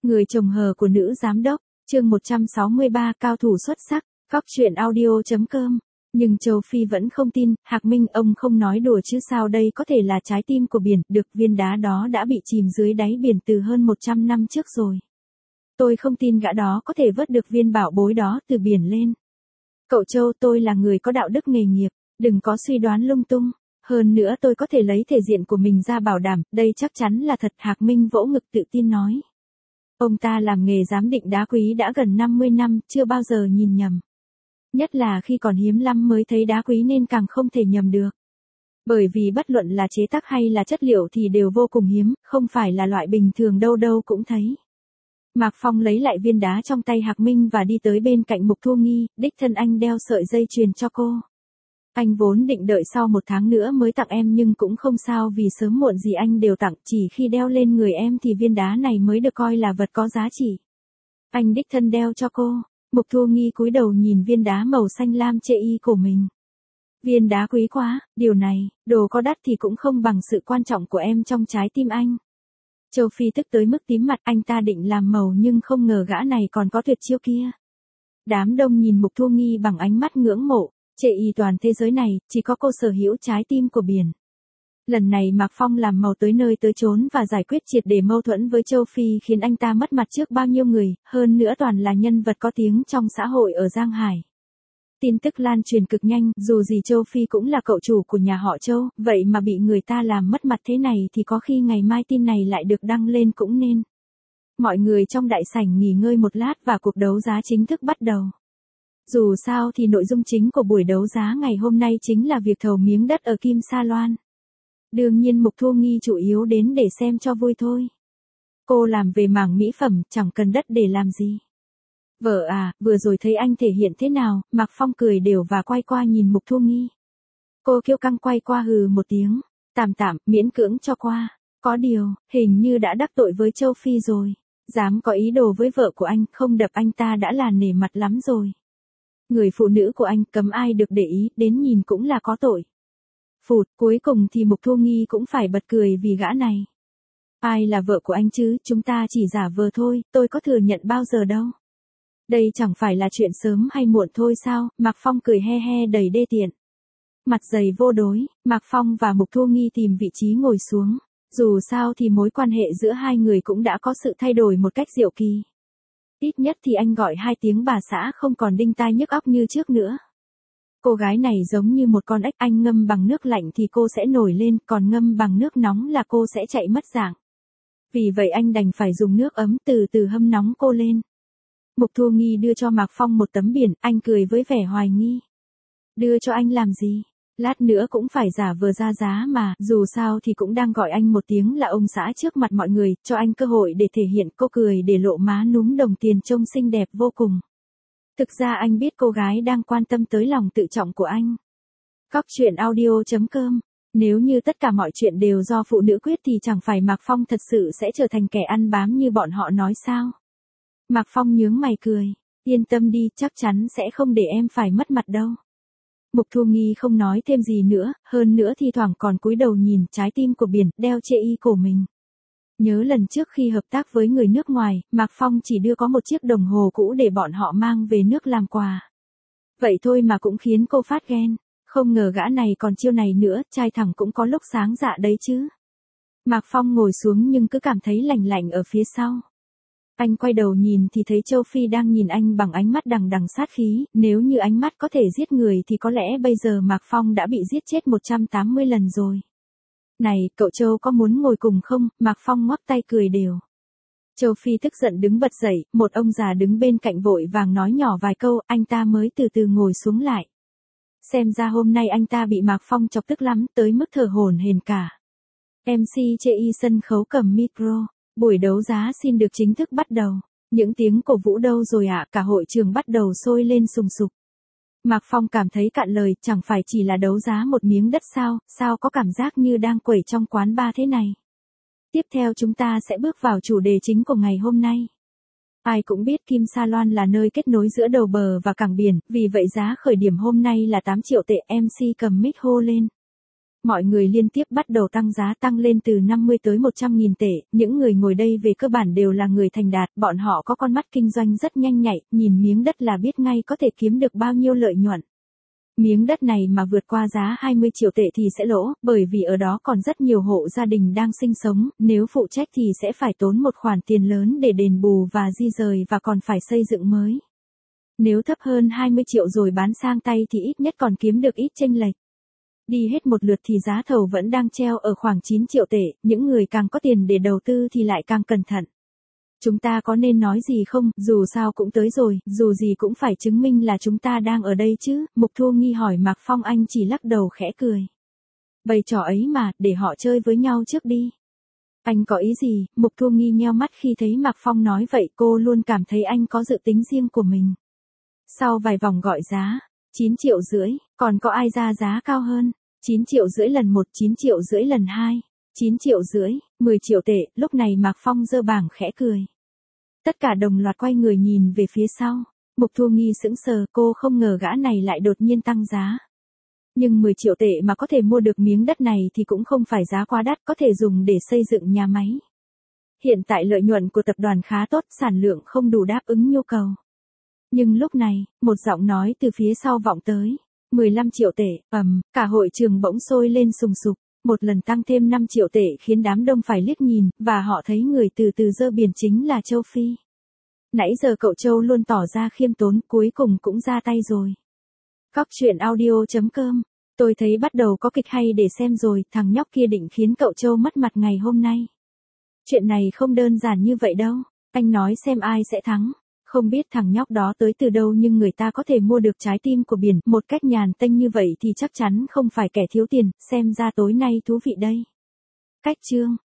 Người chồng hờ của nữ giám đốc, chương 163 cao thủ xuất sắc, Cóc truyện audio.com. Nhưng Châu Phi vẫn không tin, Hạc Minh ông không nói đùa chứ sao đây có thể là trái tim của biển, được viên đá đó đã bị chìm dưới đáy biển từ hơn 100 năm trước rồi. Tôi không tin gã đó có thể vớt được viên bảo bối đó từ biển lên. Cậu Châu, tôi là người có đạo đức nghề nghiệp, đừng có suy đoán lung tung. Hơn nữa tôi có thể lấy thể diện của mình ra bảo đảm, đây chắc chắn là thật. Hạc Minh vỗ ngực tự tin nói. Ông ta làm nghề giám định đá quý đã gần 50 năm, chưa bao giờ nhìn nhầm. Nhất là khi còn hiếm lắm mới thấy đá quý nên càng không thể nhầm được. Bởi vì bất luận là chế tác hay là chất liệu thì đều vô cùng hiếm, không phải là loại bình thường đâu đâu cũng thấy. Mạc Phong lấy lại viên đá trong tay Hạc Minh và đi tới bên cạnh Mục Thu Nghi, đích thân anh đeo sợi dây chuyền cho cô. Anh vốn định đợi sau 1 tháng nữa mới tặng em nhưng cũng không sao vì sớm muộn gì anh đều tặng, chỉ khi đeo lên người em thì viên đá này mới được coi là vật có giá trị. Anh đích thân đeo cho cô. Mục Thu Nghi cúi đầu nhìn viên đá màu xanh lam chê y của mình. Viên đá quý quá, điều này, đồ có đắt thì cũng không bằng sự quan trọng của em trong trái tim anh. Châu Phi tức tới mức tím mặt, anh ta định làm màu nhưng không ngờ gã này còn có tuyệt chiêu kia. Đám đông nhìn Mục Thu Nghi bằng ánh mắt ngưỡng mộ, chê y toàn thế giới này, chỉ có cô sở hữu trái tim của biển. Lần này Mạc Phong làm màu tới nơi tới chốn và giải quyết triệt để mâu thuẫn với Châu Phi khiến anh ta mất mặt trước bao nhiêu người, hơn nữa toàn là nhân vật có tiếng trong xã hội ở Giang Hải. Tin tức lan truyền cực nhanh, dù gì Châu Phi cũng là cậu chủ của nhà họ Châu, vậy mà bị người ta làm mất mặt thế này thì có khi ngày mai tin này lại được đăng lên cũng nên. Mọi người trong đại sảnh nghỉ ngơi một lát và cuộc đấu giá chính thức bắt đầu. Dù sao thì nội dung chính của buổi đấu giá ngày hôm nay chính là việc thầu miếng đất ở Kim Sa Loan. Đương nhiên Mục Thu Nghi chủ yếu đến để xem cho vui thôi. Cô làm về mảng mỹ phẩm, chẳng cần đất để làm gì. Vợ à, vừa rồi thấy anh thể hiện thế nào? Mạc Phong cười đều và quay qua nhìn Mục Thu Nghi. Cô kiêu căng quay qua hừ một tiếng. Tạm tạm, miễn cưỡng cho qua. Có điều, hình như đã đắc tội với Châu Phi rồi. Dám có ý đồ với vợ của anh, không đập anh ta đã là nể mặt lắm rồi. Người phụ nữ của anh cấm ai được để ý, đến nhìn cũng là có tội. Phụt, cuối cùng thì Mục Thu Nghi cũng phải bật cười vì gã này. Ai là vợ của anh chứ, chúng ta chỉ giả vờ thôi, tôi có thừa nhận bao giờ đâu. Đây chẳng phải là chuyện sớm hay muộn thôi sao? Mạc Phong cười he he đầy đê tiện. Mặt dày vô đối, Mạc Phong và Mục Thu Nghi tìm vị trí ngồi xuống. Dù sao thì mối quan hệ giữa hai người cũng đã có sự thay đổi một cách diệu kỳ. Ít nhất thì anh gọi 2 tiếng bà xã không còn đinh tai nhức óc như trước nữa. Cô gái này giống như một con ếch, anh ngâm bằng nước lạnh thì cô sẽ nổi lên, còn ngâm bằng nước nóng là cô sẽ chạy mất dạng. Vì vậy anh đành phải dùng nước ấm từ từ hâm nóng cô lên. Mục Thu Nghi đưa cho Mạc Phong một tấm biển, anh cười với vẻ hoài nghi. Đưa cho anh làm gì? Lát nữa cũng phải giả vờ ra giá mà, dù sao thì cũng đang gọi anh một tiếng là ông xã trước mặt mọi người, cho anh cơ hội để thể hiện. Cô cười để lộ má núm đồng tiền trông xinh đẹp vô cùng. Thực ra anh biết cô gái đang quan tâm tới lòng tự trọng của anh. Cóc truyện audio.com. Nếu như tất cả mọi chuyện đều do phụ nữ quyết thì chẳng phải Mạc Phong thật sự sẽ trở thành kẻ ăn bám như bọn họ nói sao? Mạc Phong nhướng mày cười. Yên tâm đi, chắc chắn sẽ không để em phải mất mặt đâu. Mục Thu Nghi không nói thêm gì nữa, hơn nữa thi thoảng còn cúi đầu nhìn trái tim của biển, đeo chê y cổ mình. Nhớ lần trước khi hợp tác với người nước ngoài, Mạc Phong chỉ đưa có một chiếc đồng hồ cũ để bọn họ mang về nước làm quà. Vậy thôi mà cũng khiến cô phát ghen. Không ngờ gã này còn chiêu này nữa, trai thẳng cũng có lúc sáng dạ đấy chứ. Mạc Phong ngồi xuống nhưng cứ cảm thấy lạnh lạnh ở phía sau. Anh quay đầu nhìn thì thấy Châu Phi đang nhìn anh bằng ánh mắt đằng đằng sát khí, nếu như ánh mắt có thể giết người thì có lẽ bây giờ Mạc Phong đã bị giết chết 180 lần rồi. Này, cậu Châu có muốn ngồi cùng không? Mạc Phong ngoắc tay cười đều. Châu Phi tức giận đứng bật dậy, một ông già đứng bên cạnh vội vàng nói nhỏ vài câu, anh ta mới từ từ ngồi xuống lại. Xem ra hôm nay anh ta bị Mạc Phong chọc tức lắm, tới mức thở hổn hển cả. MC chê y sân khấu cầm micro. Buổi đấu giá xin được chính thức bắt đầu. Những tiếng cổ vũ đâu rồi ạ? Cả hội trường bắt đầu sôi lên sùng sục. Mạc Phong cảm thấy cạn lời, chẳng phải chỉ là đấu giá một miếng đất sao, sao có cảm giác như đang quẩy trong quán bar thế này. Tiếp theo chúng ta sẽ bước vào chủ đề chính của ngày hôm nay. Ai cũng biết Kim Sa Loan là nơi kết nối giữa đầu bờ và cảng biển, vì vậy giá khởi điểm hôm nay là 8 triệu tệ. MC cầm mic hô lên. Mọi người liên tiếp bắt đầu tăng giá, tăng lên từ 50 tới 100.000 tệ, những người ngồi đây về cơ bản đều là người thành đạt, bọn họ có con mắt kinh doanh rất nhanh nhạy, nhìn miếng đất là biết ngay có thể kiếm được bao nhiêu lợi nhuận. Miếng đất này mà vượt qua giá 20 triệu tệ thì sẽ lỗ, bởi vì ở đó còn rất nhiều hộ gia đình đang sinh sống, nếu phụ trách thì sẽ phải tốn một khoản tiền lớn để đền bù và di rời và còn phải xây dựng mới. Nếu thấp hơn 20 triệu rồi bán sang tay thì ít nhất còn kiếm được ít chênh lệch. Đi hết một lượt thì giá thầu vẫn đang treo ở khoảng 9 triệu tệ, những người càng có tiền để đầu tư thì lại càng cẩn thận. Chúng ta có nên nói gì không, dù sao cũng tới rồi, dù gì cũng phải chứng minh là chúng ta đang ở đây chứ, Mục Thu Nghi hỏi Mạc Phong, anh chỉ lắc đầu khẽ cười. Bày trò ấy mà, để họ chơi với nhau trước đi. Anh có ý gì, Mục Thu Nghi nheo mắt khi thấy Mạc Phong nói vậy, cô luôn cảm thấy anh có dự tính riêng của mình. Sau vài vòng gọi giá, 9 triệu rưỡi, còn có ai ra giá cao hơn? 9 triệu rưỡi lần 1, 9 triệu rưỡi lần 2, 9 triệu rưỡi, 10 triệu tệ, lúc này Mạc Phong giơ bảng khẽ cười. Tất cả đồng loạt quay người nhìn về phía sau. Mục Thu Nghi sững sờ, cô không ngờ gã này lại đột nhiên tăng giá. Nhưng 10 triệu tệ mà có thể mua được miếng đất này thì cũng không phải giá quá đắt, có thể dùng để xây dựng nhà máy. Hiện tại lợi nhuận của tập đoàn khá tốt, sản lượng không đủ đáp ứng nhu cầu. Nhưng lúc này, một giọng nói từ phía sau vọng tới. 15 triệu tệ, cả hội trường bỗng sôi lên sùng sục. Một lần tăng thêm 5 triệu tệ khiến đám đông phải liếc nhìn, và họ thấy người từ từ giơ biển chính là Châu Phi. Nãy giờ cậu Châu luôn tỏ ra khiêm tốn, cuối cùng cũng ra tay rồi. Cóc truyện audio.com. Tôi thấy bắt đầu có kịch hay để xem rồi, thằng nhóc kia định khiến cậu Châu mất mặt ngày hôm nay. Chuyện này không đơn giản như vậy đâu, anh nói xem ai sẽ thắng. Không biết thằng nhóc đó tới từ đâu nhưng người ta có thể mua được trái tim của biển một cách nhàn tênh như vậy thì chắc chắn không phải kẻ thiếu tiền, xem ra tối nay thú vị đây. Cách chương